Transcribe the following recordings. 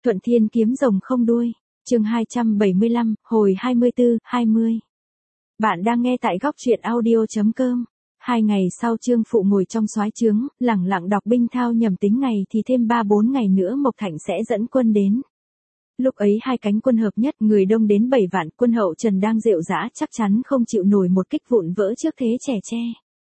Thuận Thiên kiếm rồng không đuôi. Chương 275, hồi 24, 20. Bạn đang nghe tại góc truyện audio.com. 2 ngày sau Trương Phụ ngồi trong soái trướng, lẳng lặng đọc binh thao nhầm tính ngày thì thêm 3-4 ngày nữa Mộc Thạnh sẽ dẫn quân đến. Lúc ấy hai cánh quân hợp nhất, người đông đến 7 vạn, quân hậu Trần đang rệu rã chắc chắn không chịu nổi một kích vụn vỡ trước thế trẻ tre.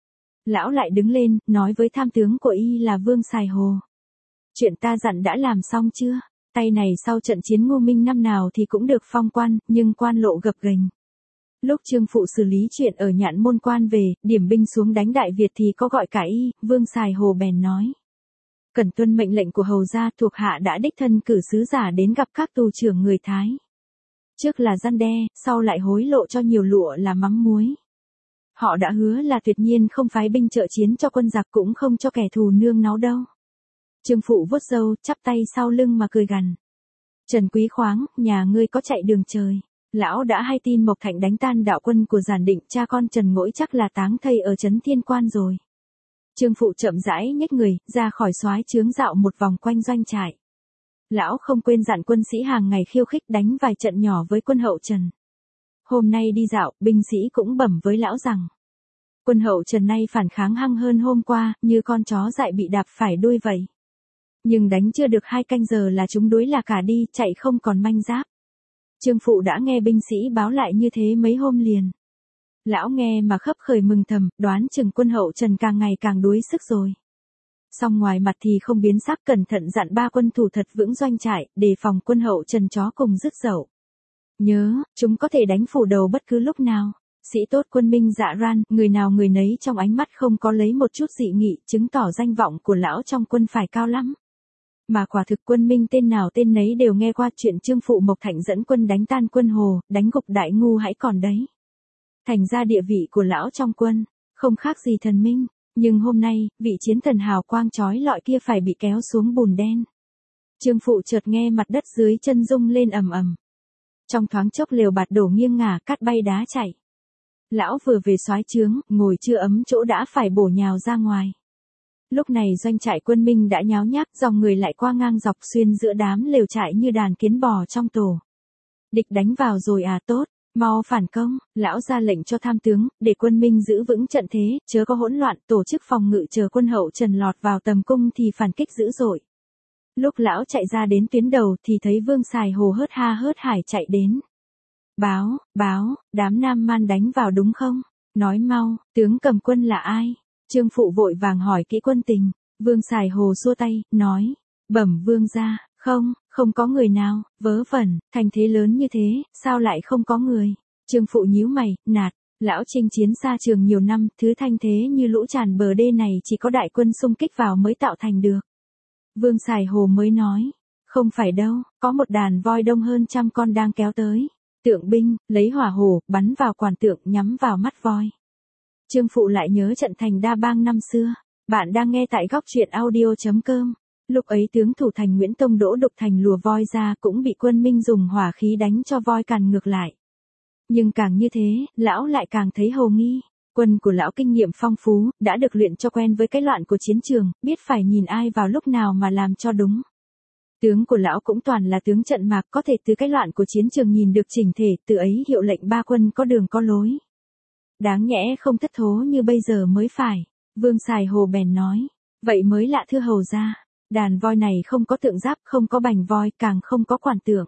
Lão lại đứng lên, nói với tham tướng của y là Vương Sài Hồ. Chuyện ta dặn đã làm xong chưa? Tay này sau trận chiến Ngô Minh năm nào thì cũng được phong quan, nhưng quan lộ gập ghềnh. Lúc Trương Phụ xử lý chuyện ở Nhạn Môn Quan về, điểm binh xuống đánh Đại Việt thì có gọi cả y, Vương Sài Hồ bèn nói. Cần tuân mệnh lệnh của hầu gia, thuộc hạ đã đích thân cử sứ giả đến gặp các tù trưởng người Thái. Trước là răn đe, sau lại hối lộ cho nhiều lụa là mắm muối. Họ đã hứa là tuyệt nhiên không phái binh trợ chiến cho quân giặc, cũng không cho kẻ thù nương náu đâu. Trương Phụ vuốt râu, chắp tay sau lưng mà cười gằn. Trần Quý Khoáng, nhà ngươi có chạy đường trời. Lão đã hay tin Mộc Thạnh đánh tan đạo quân của Giản Định, cha con Trần Ngỗi chắc là táng thây ở trấn Thiên Quan rồi. Trương Phụ chậm rãi nhếch người, ra khỏi soái trướng dạo một vòng quanh doanh trại. Lão không quên dặn quân sĩ hàng ngày khiêu khích đánh vài trận nhỏ với quân hậu Trần. Hôm nay đi dạo, binh sĩ cũng bẩm với lão rằng. Quân hậu Trần nay phản kháng hăng hơn hôm qua, như con chó dại bị đạp phải đuôi vậy. Nhưng đánh chưa được 2 canh giờ là chúng đuối là cả đi, chạy không còn manh giáp. Trương Phụ đã nghe binh sĩ báo lại như thế mấy hôm liền. Lão nghe mà khấp khởi mừng thầm, đoán chừng quân hậu Trần càng ngày càng đuối sức rồi. Song ngoài mặt thì không biến sắc, cẩn thận dặn 3 quân thủ thật vững doanh trại, đề phòng quân hậu Trần chó cùng dứt dậu. Nhớ, chúng có thể đánh phủ đầu bất cứ lúc nào. Sĩ tốt quân Minh dạ ran, người nào người nấy trong ánh mắt không có lấy một chút dị nghị, chứng tỏ danh vọng của lão trong quân phải cao lắm. Mà quả thực quân Minh tên nào tên nấy đều nghe qua chuyện Trương Phụ Mộc Thạnh dẫn quân đánh tan quân Hồ, đánh gục Đại Ngu hãy còn đấy. Thành ra địa vị của lão trong quân, không khác gì thần minh, nhưng hôm nay, vị chiến thần hào quang chói lọi kia phải bị kéo xuống bùn đen. Trương Phụ chợt nghe mặt đất dưới chân rung lên ầm ầm. Trong thoáng chốc lều bạt đổ nghiêng ngả, cát bay đá chảy. Lão vừa về soái trướng, ngồi chưa ấm chỗ đã phải bổ nhào ra ngoài. Lúc này doanh trại quân Minh đã nháo nhác, dòng người lại qua ngang dọc xuyên giữa đám lều trại như đàn kiến bò trong tổ. Địch đánh vào rồi à, tốt, mau phản công, lão ra lệnh cho tham tướng, để quân Minh giữ vững trận thế, chớ có hỗn loạn, tổ chức phòng ngự chờ quân hậu Trần lọt vào tầm cung thì phản kích dữ dội. Lúc lão chạy ra đến tuyến đầu thì thấy Vương Sài Hồ hớt ha hớt hải chạy đến. Báo, đám Nam Man đánh vào đúng không? Nói mau, tướng cầm quân là ai? Trương Phụ vội vàng hỏi kỹ quân tình. Vương Sài Hồ xua tay, nói. Bẩm vương gia, không có người nào, vớ vẩn, thành thế lớn như thế, sao lại không có người? Trương Phụ nhíu mày, nạt, lão chinh chiến xa trường nhiều năm, thứ thanh thế như lũ tràn bờ đê này chỉ có đại quân xung kích vào mới tạo thành được. Vương Sài Hồ mới nói. Không phải đâu, có một đàn voi đông hơn 100 con đang kéo tới. Tượng binh, lấy hỏa hổ, bắn vào quản tượng, nhắm vào mắt voi. Trương Phụ lại nhớ trận thành Đa Bang năm xưa. Bạn đang nghe tại góc truyện audio.com. Lúc ấy tướng thủ thành Nguyễn Tông Đỗ Đục Thành lùa voi ra, cũng bị quân Minh dùng hỏa khí đánh cho voi càn ngược lại. Nhưng càng như thế, lão lại càng thấy hồ nghi. Quân của lão kinh nghiệm phong phú, đã được luyện cho quen với cái loạn của chiến trường, biết phải nhìn ai vào lúc nào mà làm cho đúng. Tướng của lão cũng toàn là tướng trận mạc, có thể từ cái loạn của chiến trường nhìn được chỉnh thể, từ ấy hiệu lệnh 3 quân có đường có lối. Đáng nhẽ không thất thố như bây giờ mới phải. Vương Sài Hồ bèn nói. Vậy mới lạ thưa hầu gia. Đàn voi này không có tượng giáp, không có bành voi, càng không có quản tượng.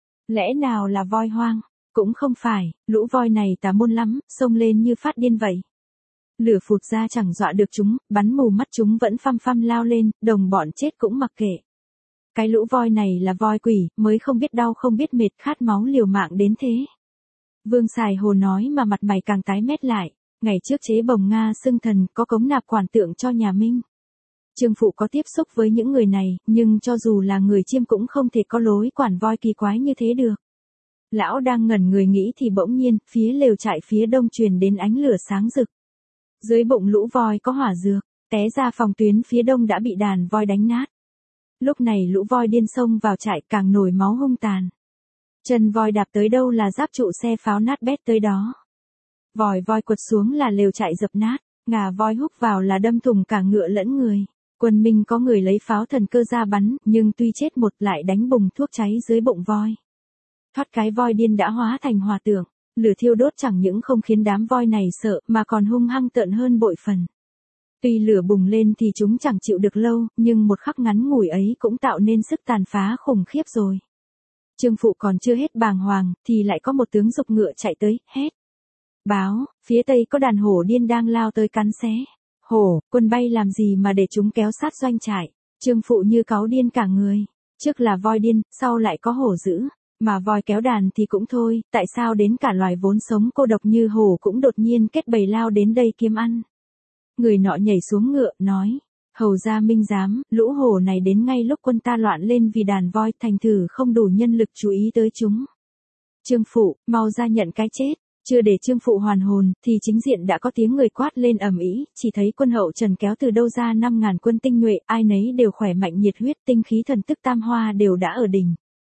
Lẽ nào là voi hoang? Cũng không phải, lũ voi này tà môn lắm, xông lên như phát điên vậy. Lửa phụt ra chẳng dọa được chúng, bắn mù mắt chúng vẫn phăm phăm lao lên, đồng bọn chết cũng mặc kệ. Cái lũ voi này là voi quỷ, mới không biết đau không biết mệt, khát máu liều mạng đến thế. Vương Sài Hồ nói mà mặt mày càng tái mét lại. Ngày trước chế bồng Nga xưng thần có cống nạp quản tượng cho nhà Minh. Trương Phụ có tiếp xúc với những người này, nhưng cho dù là người Chiêm cũng không thể có lối quản voi kỳ quái như thế được. Lão đang ngẩn người nghĩ thì bỗng nhiên, phía lều trại phía đông truyền đến ánh lửa sáng rực. Dưới bụng lũ voi có hỏa dược, té ra phòng tuyến phía đông đã bị đàn voi đánh nát. Lúc này lũ voi điên xông vào trại càng nổi máu hung tàn. Chân voi đạp tới đâu là giáp trụ xe pháo nát bét tới đó. Voi quật xuống là lều trại dập nát, ngà voi húc vào là đâm thủng cả ngựa lẫn người. Quân Minh có người lấy pháo thần cơ ra bắn, nhưng tuy chết một lại đánh bùng thuốc cháy dưới bụng voi. Thoát cái voi điên đã hóa thành hòa tượng, lửa thiêu đốt chẳng những không khiến đám voi này sợ mà còn hung hăng tợn hơn bội phần. Tuy lửa bùng lên thì chúng chẳng chịu được lâu, nhưng một khắc ngắn ngủi ấy cũng tạo nên sức tàn phá khủng khiếp rồi. Trương Phụ còn chưa hết bàng hoàng, thì lại có một tướng giục ngựa chạy tới, hét. Báo, phía tây có đàn hổ điên đang lao tới cắn xé. Hổ, quân bay làm gì mà để chúng kéo sát doanh trại. Trương Phụ như cáu điên cả người. Trước là voi điên, sau lại có hổ dữ. Mà voi kéo đàn thì cũng thôi, tại sao đến cả loài vốn sống cô độc như hổ cũng đột nhiên kết bầy lao đến đây kiếm ăn. Người nọ nhảy xuống ngựa, nói. Hầu ra minh giám, lũ hổ này đến ngay lúc quân ta loạn lên vì đàn voi, thành thử không đủ nhân lực chú ý tới chúng. Trương Phụ, mau ra nhận cái chết. Chưa để Trương Phụ hoàn hồn, thì chính diện đã có tiếng người quát lên ầm ĩ, chỉ thấy quân hậu Trần kéo từ đâu ra 5.000 quân tinh nhuệ, ai nấy đều khỏe mạnh nhiệt huyết, tinh khí thần tức tam hoa đều đã ở đỉnh.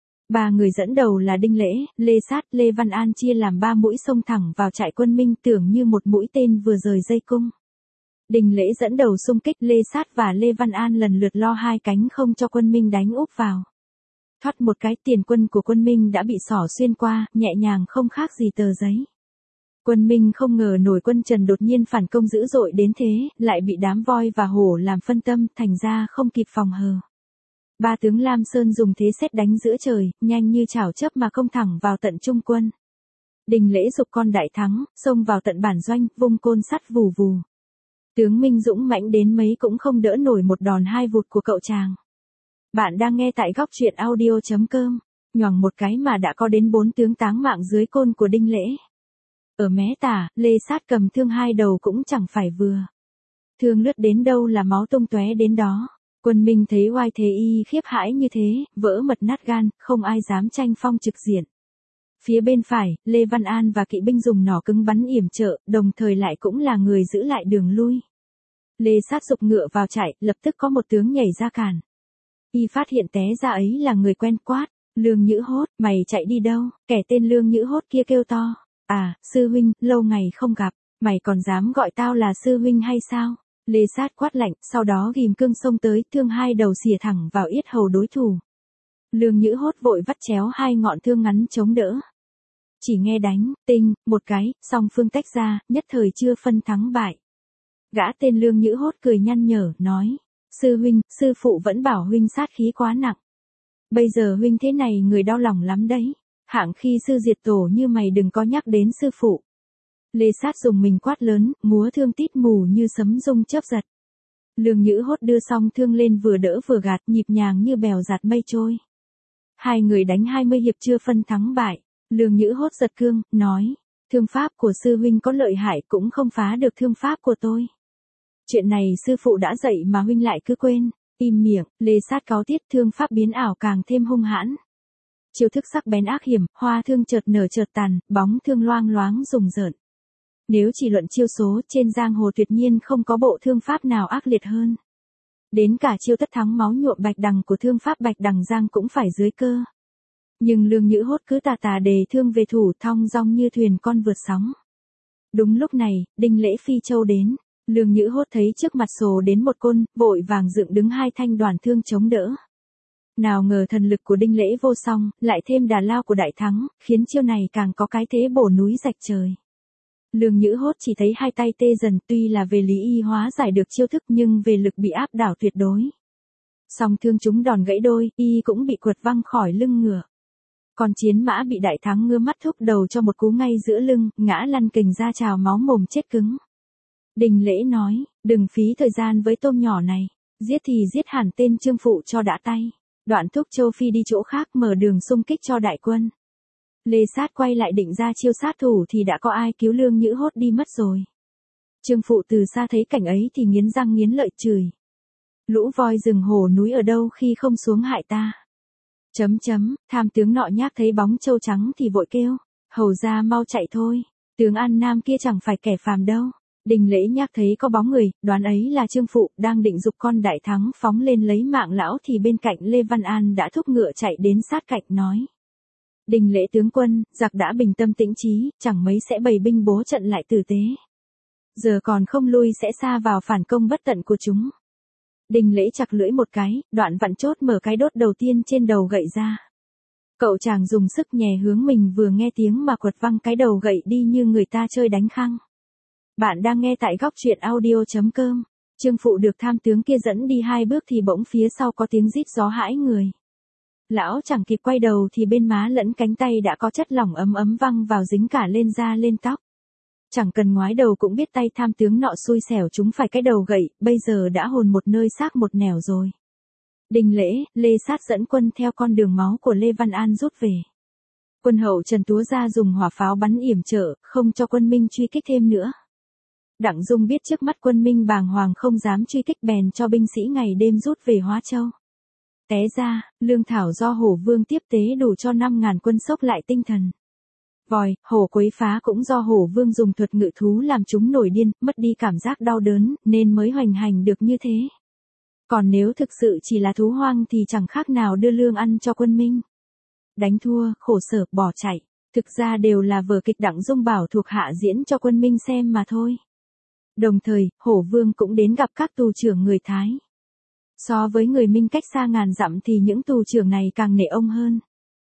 Ba người dẫn đầu là Đinh Lễ, Lê Sát, Lê Văn An chia làm 3 mũi xông thẳng vào trại quân Minh, tưởng như một mũi tên vừa rời dây cung. Đinh Lễ dẫn đầu xung kích, Lê Sát và Lê Văn An lần lượt lo hai cánh không cho quân Minh đánh úp vào. Thoát một cái, tiền quân của quân Minh đã bị xỏ xuyên qua, nhẹ nhàng không khác gì tờ giấy. Quân Minh không ngờ nổi quân Trần đột nhiên phản công dữ dội đến thế, lại bị đám voi và hổ làm phân tâm, thành ra không kịp phòng hờ. Ba tướng Lam Sơn dùng thế sét đánh giữa trời, nhanh như chảo chớp mà công thẳng vào tận trung quân. Đinh Lễ giục con đại thắng, xông vào tận bản doanh, vung côn sắt vù vù. Tướng Minh dũng mãnh đến mấy cũng không đỡ nổi một đòn hai vụt của cậu chàng. Bạn đang nghe tại góc truyện audio.com. Nhoằng một cái mà đã có đến 4 tướng táng mạng dưới côn của Đinh Lễ. Ở mé tả, Lê Sát cầm thương hai đầu cũng chẳng phải vừa. Thương lướt đến đâu là máu tung tóe đến đó. Quân Minh thấy oai thế y khiếp hãi như thế, vỡ mật nát gan, không ai dám tranh phong trực diện. Phía bên phải, Lê Văn An và kỵ binh dùng nỏ cứng bắn yểm trợ, đồng thời lại cũng là người giữ lại đường lui. Lê Sát giục ngựa vào trại, lập tức có một tướng nhảy ra cản. Y phát hiện té ra ấy là người quen, quát. Lương Nhữ Hốt, mày chạy đi đâu? Kẻ tên Lương Nhữ Hốt kia kêu to. À, sư huynh, lâu ngày không gặp, mày còn dám gọi tao là sư huynh hay sao? Lê Sát quát lạnh, sau đó ghim cương xông tới, thương hai đầu xìa thẳng vào yết hầu đối thủ. Lương Nhữ Hốt vội vắt chéo hai ngọn thương ngắn chống đỡ. Chỉ nghe đánh, tinh, một cái, song phương tách ra, nhất thời chưa phân thắng bại. Gã tên Lương Nhữ Hốt cười nhăn nhở, nói. Sư huynh, sư phụ vẫn bảo huynh sát khí quá nặng. Bây giờ huynh thế này người đau lòng lắm đấy. Hạng khi sư diệt tổ như mày đừng có nhắc đến sư phụ. Lê Sát dùng mình quát lớn, múa thương tít mù như sấm rung chớp giật. Lương Nhữ Hốt đưa song thương lên vừa đỡ vừa gạt, nhịp nhàng như bèo giạt mây trôi. Hai người đánh 20 hiệp chưa phân thắng bại. Lương Nhữ Hốt giật cương, nói. Thương pháp của sư huynh có lợi hại cũng không phá được thương pháp của tôi. Chuyện này sư phụ đã dạy mà huynh lại cứ quên. Im miệng, Lê Sát cáu tiết, thương pháp biến ảo càng thêm hung hãn. Chiêu thức sắc bén ác hiểm, hoa thương chợt nở chợt tàn, bóng thương loang loáng rùng rợn. Nếu chỉ luận chiêu số, trên giang hồ tuyệt nhiên không có bộ thương pháp nào ác liệt hơn. Đến cả chiêu tất thắng máu nhuộm bạch đằng của thương pháp Bạch Đằng Giang cũng phải dưới cơ. Nhưng Lương Nhữ Hốt cứ tà tà đề thương về thủ, thong dong như thuyền con vượt sóng. Đúng lúc này, Đinh Lễ phi châu đến. Lương Nhữ Hốt thấy trước mặt sồ đến một côn, vội vàng dựng đứng hai thanh đoàn thương chống đỡ. Nào ngờ thần lực của Đinh Lễ vô song, lại thêm đà lao của đại thắng, khiến chiêu này càng có cái thế bổ núi rạch trời. Lương Nhữ Hốt chỉ thấy hai tay tê dần, tuy là về lý y hóa giải được chiêu thức nhưng về lực bị áp đảo tuyệt đối. Song thương chúng đòn gãy đôi, y cũng bị quật văng khỏi lưng ngựa. Còn chiến mã bị đại thắng ngưa mắt thúc đầu cho một cú ngay giữa lưng, ngã lăn kình ra trào máu mồm chết cứng. Đinh Lễ nói, đừng phí thời gian với tôm nhỏ này, giết thì giết hẳn tên Trương Phụ cho đã tay. Đoạn thúc Châu Phi đi chỗ khác mở đường xung kích cho đại quân. Lê Sát quay lại định ra chiêu sát thủ thì đã có ai cứu Lương Nhữ Hốt đi mất rồi. Trương Phụ từ xa thấy cảnh ấy thì nghiến răng nghiến lợi chửi. Lũ voi rừng hổ núi ở đâu khi không xuống hại ta. Tham tướng nọ nhác thấy bóng trâu trắng thì vội kêu, hầu ra mau chạy thôi, tướng An Nam kia chẳng phải kẻ phàm đâu. Đinh Lễ nhác thấy có bóng người, đoán ấy là Trương Phụ, đang định giục con đại thắng phóng lên lấy mạng lão thì bên cạnh Lê Văn An đã thúc ngựa chạy đến sát cạnh nói. Đinh Lễ tướng quân, giặc đã bình tâm tĩnh trí, chẳng mấy sẽ bày binh bố trận lại tử tế. Giờ còn không lui sẽ xa vào phản công bất tận của chúng. Đinh Lễ chặt lưỡi một cái, đoạn vặn chốt mở cái đốt đầu tiên trên đầu gậy ra. Cậu chàng dùng sức nhè hướng mình vừa nghe tiếng mà quật văng cái đầu gậy đi như người ta chơi đánh khăng. Bạn đang nghe tại góc truyện audio.com. Trương Phụ được tham tướng kia dẫn đi 2 bước thì bỗng phía sau có tiếng rít gió hãi người. Lão chẳng kịp quay đầu thì bên má lẫn cánh tay đã có chất lỏng ấm ấm văng vào dính cả lên da lên tóc. Chẳng cần ngoái đầu cũng biết tay tham tướng nọ xui xẻo chúng phải cái đầu gậy, bây giờ đã hồn một nơi xác một nẻo rồi. Đinh Lễ, Lê Sát dẫn quân theo con đường máu của Lê Văn An rút về. Quân hậu Trần Túa ra dùng hỏa pháo bắn yểm trợ, không cho quân Minh truy kích thêm nữa. Đặng Dung biết trước mắt quân Minh bàng hoàng không dám truy kích bèn cho binh sĩ ngày đêm rút về Hóa Châu. Té ra, lương thảo do Hổ Vương tiếp tế đủ cho 5.000 quân xốc lại tinh thần. Vòi, hổ quấy phá cũng do Hổ Vương dùng thuật ngự thú làm chúng nổi điên, mất đi cảm giác đau đớn, nên mới hoành hành được như thế. Còn nếu thực sự chỉ là thú hoang thì chẳng khác nào đưa lương ăn cho quân Minh. Đánh thua, khổ sở, bỏ chạy, thực ra đều là vở kịch Đặng Dung bảo thuộc hạ diễn cho quân Minh xem mà thôi. Đồng thời, Hổ Vương cũng đến gặp các tù trưởng người Thái. So với người Minh cách xa ngàn dặm thì những tù trưởng này càng nể ông hơn.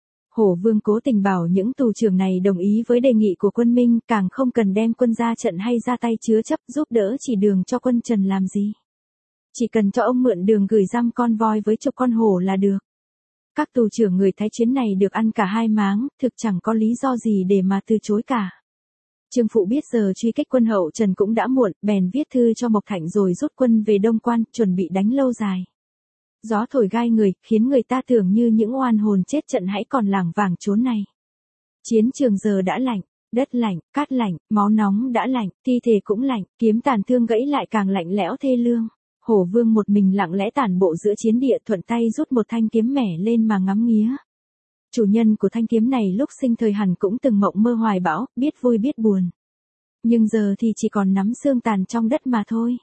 Hổ Vương cố tình bảo những tù trưởng này đồng ý với đề nghị của quân Minh, càng không cần đem quân ra trận hay ra tay chứa chấp giúp đỡ chỉ đường cho quân Trần làm gì. Chỉ cần cho ông mượn đường gửi giam con voi với chục con hổ là được. Các tù trưởng người Thái chuyến này được ăn cả 2 máng, thực chẳng có lý do gì để mà từ chối cả. Trương Phụ biết giờ truy kích quân hậu Trần cũng đã muộn, bèn viết thư cho Mộc Thạnh rồi rút quân về Đông Quan, chuẩn bị đánh lâu dài. Gió thổi gai người, khiến người ta tưởng như những oan hồn chết trận hãy còn lảng vảng trốn này. Chiến trường giờ đã lạnh, đất lạnh, cát lạnh, máu nóng đã lạnh, thi thể cũng lạnh, kiếm tàn thương gãy lại càng lạnh lẽo thê lương. Hổ Vương một mình lặng lẽ tản bộ giữa chiến địa, thuận tay rút một thanh kiếm mẻ lên mà ngắm nghía. Chủ nhân của thanh kiếm này lúc sinh thời hẳn cũng từng mộng mơ hoài bão, biết vui biết buồn. Nhưng giờ thì chỉ còn nắm xương tàn trong đất mà thôi.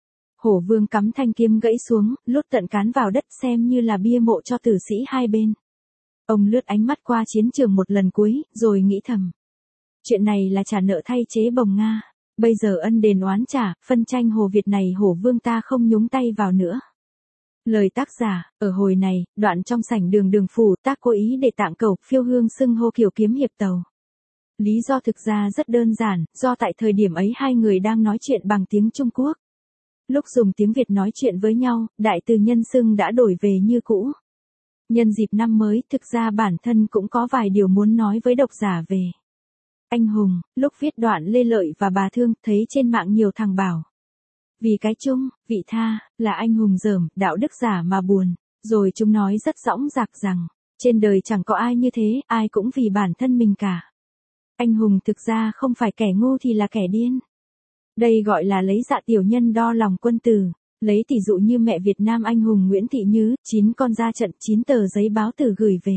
Hổ Vương cắm thanh kiếm gãy xuống, lút tận cán vào đất xem như là bia mộ cho tử sĩ hai bên. Ông lướt ánh mắt qua chiến trường một lần cuối, rồi nghĩ thầm. Chuyện này là trả nợ thay chế bồng Nga. Bây giờ ân đền oán trả, phân tranh Hồ Việt này Hổ Vương ta không nhúng tay vào nữa. Lời tác giả, ở hồi này, đoạn trong sảnh đường phủ, tác cố ý để Tạng Cẩu Phiêu Hương xưng hô kiểu kiếm hiệp tàu. Lý do thực ra rất đơn giản, do tại thời điểm ấy hai người đang nói chuyện bằng tiếng Trung Quốc. Lúc dùng tiếng Việt nói chuyện với nhau, đại từ nhân xưng đã đổi về như cũ. Nhân dịp năm mới, thực ra bản thân cũng có vài điều muốn nói với độc giả về anh hùng. Lúc viết đoạn Lê Lợi và Bà Thương, thấy trên mạng nhiều thằng bảo. Vì cái chung, vị tha, là anh hùng dởm, đạo đức giả mà buồn. Rồi chúng nói rất dõng dạc rằng, trên đời chẳng có ai như thế, ai cũng vì bản thân mình cả. Anh hùng thực ra không phải kẻ ngu thì là kẻ điên. Đây gọi là lấy dạ tiểu nhân đo lòng quân tử. Lấy tỷ dụ như mẹ Việt Nam anh hùng Nguyễn Thị Nhứ, 9 con ra trận 9 tờ giấy báo tử gửi về.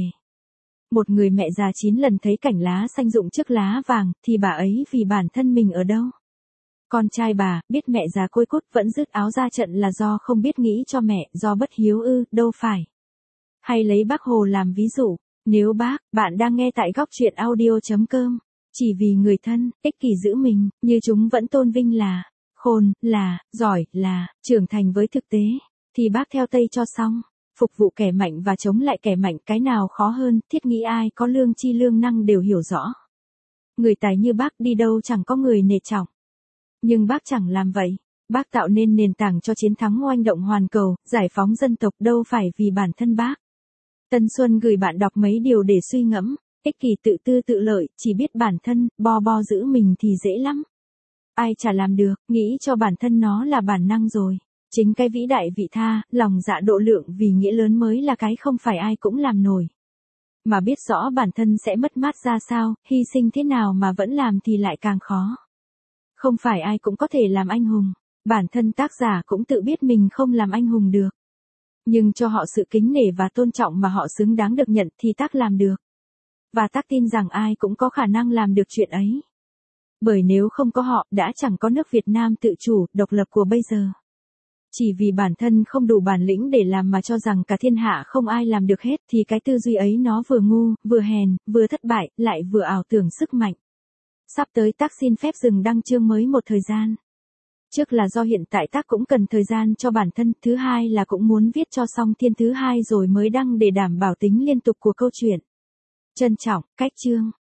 Một người mẹ già 9 lần thấy cảnh lá xanh rụng trước lá vàng, thì bà ấy vì bản thân mình ở đâu? Con trai bà, biết mẹ già côi cút vẫn dứt áo ra trận là do không biết nghĩ cho mẹ, do bất hiếu ư, đâu phải. Hay lấy Bác Hồ làm ví dụ, nếu bạn đang nghe tại góc truyện audio.com, chỉ vì người thân, ích kỷ giữ mình, như chúng vẫn tôn vinh là, khôn, là, giỏi, là, trưởng thành với thực tế, thì bác theo Tây cho xong. Phục vụ kẻ mạnh và chống lại kẻ mạnh, cái nào khó hơn, thiết nghĩ ai có lương chi lương năng đều hiểu rõ. Người tài như bác đi đâu chẳng có người nể trọng. Nhưng bác chẳng làm vậy. Bác tạo nên nền tảng cho chiến thắng oanh động hoàn cầu, giải phóng dân tộc đâu phải vì bản thân bác. Tân Xuân gửi bạn đọc mấy điều để suy ngẫm. Ích kỷ tự tư tự lợi, chỉ biết bản thân, bo giữ mình thì dễ lắm. Ai chả làm được, nghĩ cho bản thân nó là bản năng rồi. Chính cái vĩ đại vị tha, lòng dạ độ lượng vì nghĩa lớn mới là cái không phải ai cũng làm nổi. Mà biết rõ bản thân sẽ mất mát ra sao, hy sinh thế nào mà vẫn làm thì lại càng khó. Không phải ai cũng có thể làm anh hùng. Bản thân tác giả cũng tự biết mình không làm anh hùng được. Nhưng cho họ sự kính nể và tôn trọng mà họ xứng đáng được nhận thì tác làm được. Và tác tin rằng ai cũng có khả năng làm được chuyện ấy. Bởi nếu không có họ, đã chẳng có nước Việt Nam tự chủ, độc lập của bây giờ. Chỉ vì bản thân không đủ bản lĩnh để làm mà cho rằng cả thiên hạ không ai làm được hết thì cái tư duy ấy nó vừa ngu, vừa hèn, vừa thất bại, lại vừa ảo tưởng sức mạnh. Sắp tới tác xin phép dừng đăng chương mới một thời gian. Trước là do hiện tại tác cũng cần thời gian cho bản thân, thứ hai là cũng muốn viết cho xong thiên thứ hai rồi mới đăng để đảm bảo tính liên tục của câu chuyện. Trân trọng, cách chương.